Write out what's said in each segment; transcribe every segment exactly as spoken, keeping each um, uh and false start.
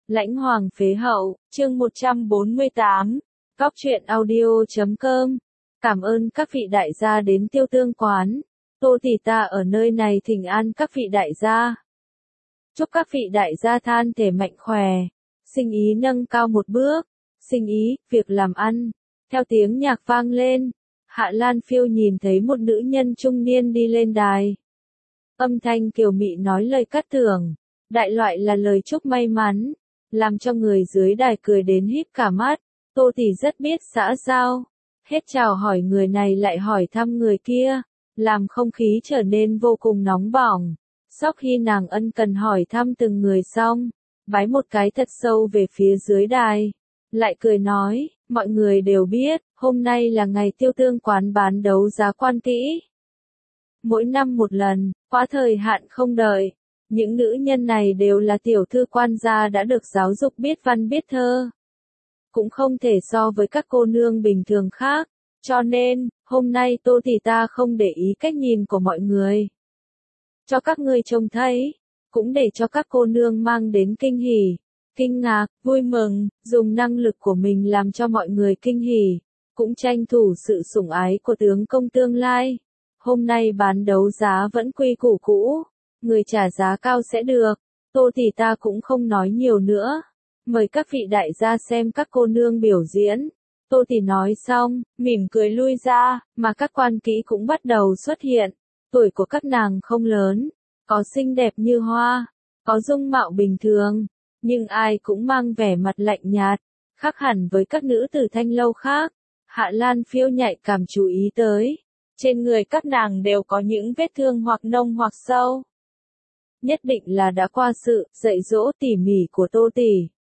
Lãnh Hoàng Phế Hậu, chương một trăm bốn mươi tám, Góc truyện audio chấm com. Cảm ơn các vị đại gia đến Tiêu Tương quán. Tô tỷ ta ở nơi này thỉnh an các vị đại gia. Chúc các vị đại gia than thể mạnh khỏe, sinh ý nâng cao một bước, sinh ý, việc làm ăn. Theo tiếng nhạc vang lên, Hạ Lan Phiêu nhìn thấy một nữ nhân trung niên đi lên đài. Âm thanh kiều mị nói lời cát tường, đại loại là lời chúc may mắn, làm cho người dưới đài cười đến híp cả mắt. Tô tỷ rất biết xã giao, hết chào hỏi người này lại hỏi thăm người kia, làm không khí trở nên vô cùng nóng bỏng. Sau khi nàng ân cần hỏi thăm từng người xong, vái một cái thật sâu về phía dưới đài, lại cười nói, mọi người đều biết, hôm nay là ngày Tiêu Tương quán bán đấu giá quan kỹ. Mỗi năm một lần, quá thời hạn không đợi. Những nữ nhân này đều là tiểu thư quan gia đã được giáo dục biết văn biết thơ. Cũng không thể so với các cô nương bình thường khác. Cho nên, hôm nay Tô tỷ ta không để ý cách nhìn của mọi người. Cho các ngươi trông thấy, cũng để cho các cô nương mang đến kinh hỉ, kinh ngạc, vui mừng, dùng năng lực của mình làm cho mọi người kinh hỉ, cũng tranh thủ sự sủng ái của tướng công tương lai. Hôm nay bán đấu giá vẫn quy củ cũ, người trả giá cao sẽ được. Tô tỷ ta cũng không nói nhiều nữa, mời các vị đại gia xem các cô nương biểu diễn. Tô tỷ nói xong, mỉm cười lui ra, mà các quan kỹ cũng bắt đầu xuất hiện. Tuổi của các nàng không lớn, có xinh đẹp như hoa, có dung mạo bình thường, nhưng ai cũng mang vẻ mặt lạnh nhạt, khác hẳn với các nữ tử thanh lâu khác. Hạ Lan Phiêu nhạy cảm chú ý tới, trên người các nàng đều có những vết thương hoặc nông hoặc sâu. Nhất định là đã qua sự dạy dỗ tỉ mỉ của Tô tỷ.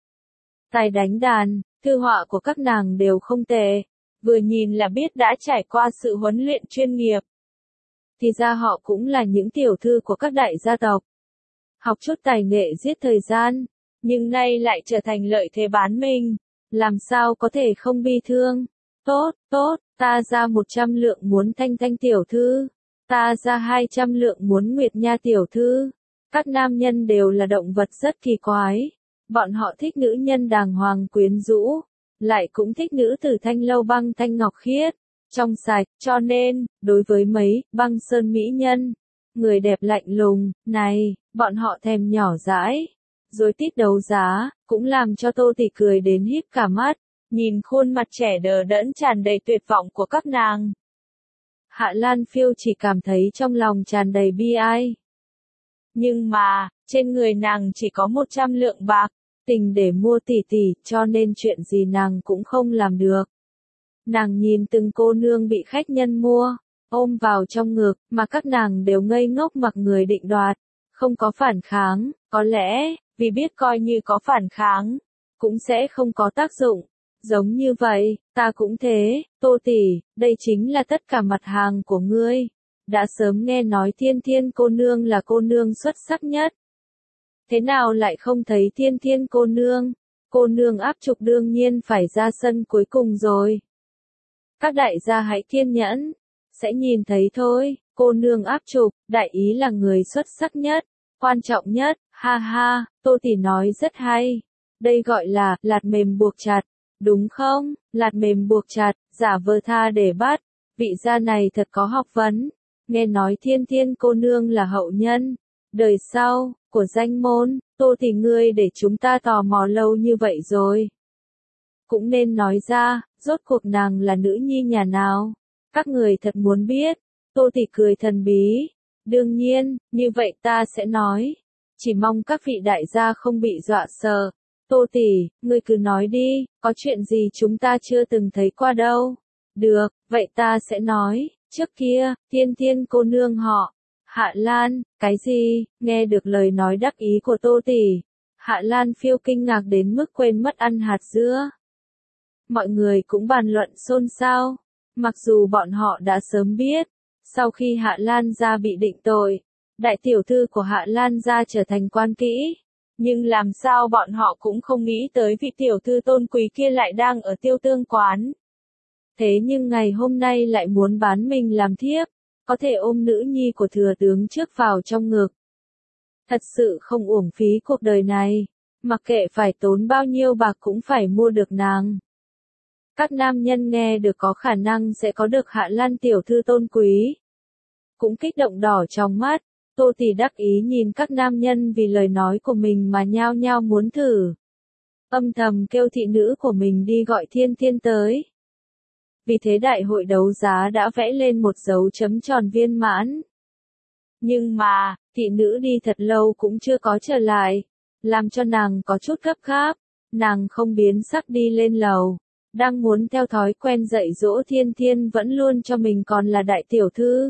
Tài đánh đàn, thư họa của các nàng đều không tệ, vừa nhìn là biết đã trải qua sự huấn luyện chuyên nghiệp. Thì ra họ cũng là những tiểu thư của các đại gia tộc. Học chút tài nghệ giết thời gian, nhưng nay lại trở thành lợi thế bán mình, làm sao có thể không bi thương. Tốt, tốt, ta ra một trăm lượng muốn Thanh Thanh tiểu thư, ta ra hai trăm lượng muốn Nguyệt Nha tiểu thư. Các nam nhân đều là động vật rất kỳ quái. Bọn họ thích nữ nhân đàng hoàng quyến rũ, lại cũng thích nữ tử thanh lâu băng thanh ngọc khiết, trong sạch, cho nên, đối với mấy băng sơn mỹ nhân, người đẹp lạnh lùng, này, bọn họ thèm nhỏ dãi. Rồi tít đấu giá, cũng làm cho Tô tỷ cười đến híp cả mắt, nhìn khuôn mặt trẻ đờ đẫn tràn đầy tuyệt vọng của các nàng. Hạ Lan Phiêu chỉ cảm thấy trong lòng tràn đầy bi ai. Nhưng mà, trên người nàng chỉ có một trăm lượng bạc, tình để mua tỷ tỷ, cho nên chuyện gì nàng cũng không làm được. Nàng nhìn từng cô nương bị khách nhân mua, ôm vào trong ngực, mà các nàng đều ngây ngốc mặc người định đoạt, không có phản kháng, có lẽ, vì biết coi như có phản kháng, cũng sẽ không có tác dụng. Giống như vậy, ta cũng thế, Tô tỷ, đây chính là tất cả mặt hàng của ngươi. Đã sớm nghe nói Thiên Thiên cô nương là cô nương xuất sắc nhất. Thế nào lại không thấy Thiên Thiên cô nương? Cô nương áp trục đương nhiên phải ra sân cuối cùng rồi. Các đại gia hãy kiên nhẫn, sẽ nhìn thấy thôi. Cô nương áp trục, đại ý là người xuất sắc nhất, quan trọng nhất. Ha ha, Tô tỷ nói rất hay. Đây gọi là lạt mềm buộc chặt, đúng không? Lạt mềm buộc chặt, giả vờ tha để bắt. Vị gia này thật có học vấn. Nghe nói Thiên Thiên cô nương là hậu nhân đời sau của danh môn. Tô tỷ ngươi để chúng ta tò mò lâu như vậy rồi, cũng nên nói ra, rốt cuộc nàng là nữ nhi nhà nào. Các người thật muốn biết. Tô tỷ cười thần bí. Đương nhiên, như vậy ta sẽ nói. Chỉ mong các vị đại gia không bị dọa sợ. Tô tỷ, ngươi cứ nói đi, có chuyện gì chúng ta chưa từng thấy qua đâu. Được, vậy ta sẽ nói. Trước kia, Thiên Thiên cô nương họ Hạ Lan. Cái gì? Nghe được lời nói đắc ý của Tô tỷ, Hạ Lan Phiêu kinh ngạc đến mức quên mất ăn hạt dưa. Mọi người cũng bàn luận xôn xao, mặc dù bọn họ đã sớm biết, sau khi Hạ Lan gia bị định tội, đại tiểu thư của Hạ Lan gia trở thành quan kỹ, nhưng làm sao bọn họ cũng không nghĩ tới vị tiểu thư tôn quý kia lại đang ở Tiêu Tương quán. Thế nhưng ngày hôm nay lại muốn bán mình làm thiếp, có thể ôm nữ nhi của thừa tướng trước vào trong ngực. Thật sự không uổng phí cuộc đời này, mặc kệ phải tốn bao nhiêu bạc cũng phải mua được nàng. Các nam nhân nghe được có khả năng sẽ có được Hạ Lan tiểu thư tôn quý, cũng kích động đỏ trong mắt. Tô Tỷ đắc ý nhìn các nam nhân vì lời nói của mình mà nhao nhao muốn thử. Âm thầm kêu thị nữ của mình đi gọi Thiên Thiên tới. Vì thế đại hội đấu giá đã vẽ lên một dấu chấm tròn viên mãn. Nhưng mà, thị nữ đi thật lâu cũng chưa có trở lại, làm cho nàng có chút gấp gáp. Nàng không biến sắc đi lên lầu, đang muốn theo thói quen dạy dỗ Thiên Thiên vẫn luôn cho mình còn là đại tiểu thư.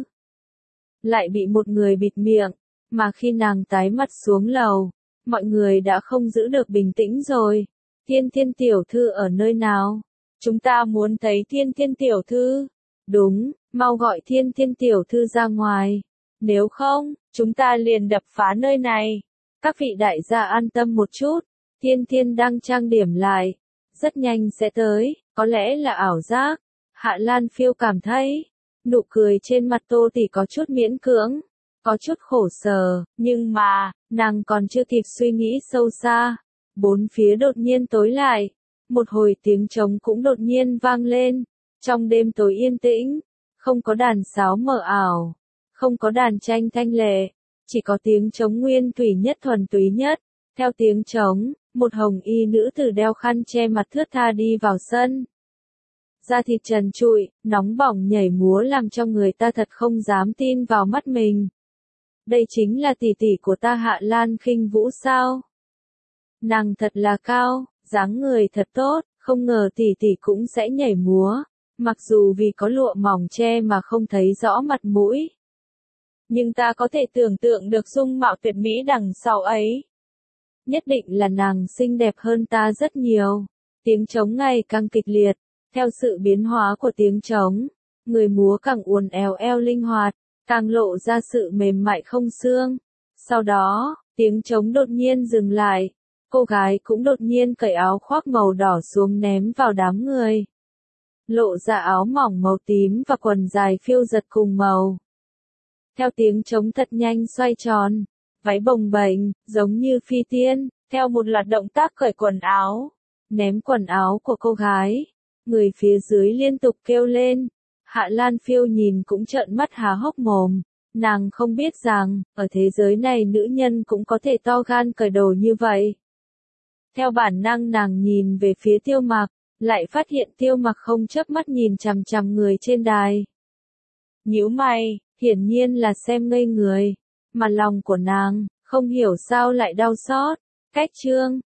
Lại bị một người bịt miệng, mà khi nàng tái mặt xuống lầu, mọi người đã không giữ được bình tĩnh rồi. Thiên Thiên tiểu thư ở nơi nào? Chúng ta muốn thấy Thiên Thiên tiểu thư. Đúng, mau gọi Thiên Thiên tiểu thư ra ngoài. Nếu không, chúng ta liền đập phá nơi này. Các vị đại gia an tâm một chút. Thiên Thiên đang trang điểm lại. Rất nhanh sẽ tới, có lẽ là ảo giác. Hạ Lan Phiêu cảm thấy, nụ cười trên mặt Tô Tỷ có chút miễn cưỡng, có chút khổ sở, nhưng mà, nàng còn chưa kịp suy nghĩ sâu xa. Bốn phía đột nhiên tối lại, một hồi tiếng trống cũng đột nhiên vang lên. Trong đêm tối yên tĩnh, không có đàn sáo mờ ảo, không có đàn tranh thanh lệ, chỉ có tiếng trống nguyên thủy nhất thuần túy nhất. Theo tiếng trống, một hồng y nữ tử đeo khăn che mặt thướt tha đi vào sân. Da thịt trần trụi, nóng bỏng nhảy múa làm cho người ta thật không dám tin vào mắt mình. Đây chính là tỷ tỷ của ta Hạ Lan Khinh Vũ sao? Nàng thật là cao, dáng người thật tốt, không ngờ tỷ tỷ cũng sẽ nhảy múa, mặc dù vì có lụa mỏng che mà không thấy rõ mặt mũi. Nhưng ta có thể tưởng tượng được dung mạo tuyệt mỹ đằng sau ấy. Nhất định là nàng xinh đẹp hơn ta rất nhiều. Tiếng trống ngày càng kịch liệt, theo sự biến hóa của tiếng trống, người múa càng uốn éo eo linh hoạt, càng lộ ra sự mềm mại không xương. Sau đó, tiếng trống đột nhiên dừng lại, cô gái cũng đột nhiên cởi áo khoác màu đỏ xuống ném vào đám người. Lộ ra áo mỏng màu tím và quần dài phiêu giật cùng màu. Theo tiếng trống thật nhanh xoay tròn, váy bồng bềnh, giống như phi tiên, theo một loạt động tác cởi quần áo, ném quần áo của cô gái. Người phía dưới liên tục kêu lên. Hạ Lan Phiêu nhìn cũng trợn mắt há hốc mồm. Nàng không biết rằng, ở thế giới này nữ nhân cũng có thể to gan cởi đồ như vậy. Theo bản năng nàng nhìn về phía Tiêu Mặc, lại phát hiện Tiêu Mặc không chớp mắt nhìn chằm chằm người trên đài. Nhíu mày, hiển nhiên là xem ngây người, mà lòng của nàng, không hiểu sao lại đau xót. Cách chương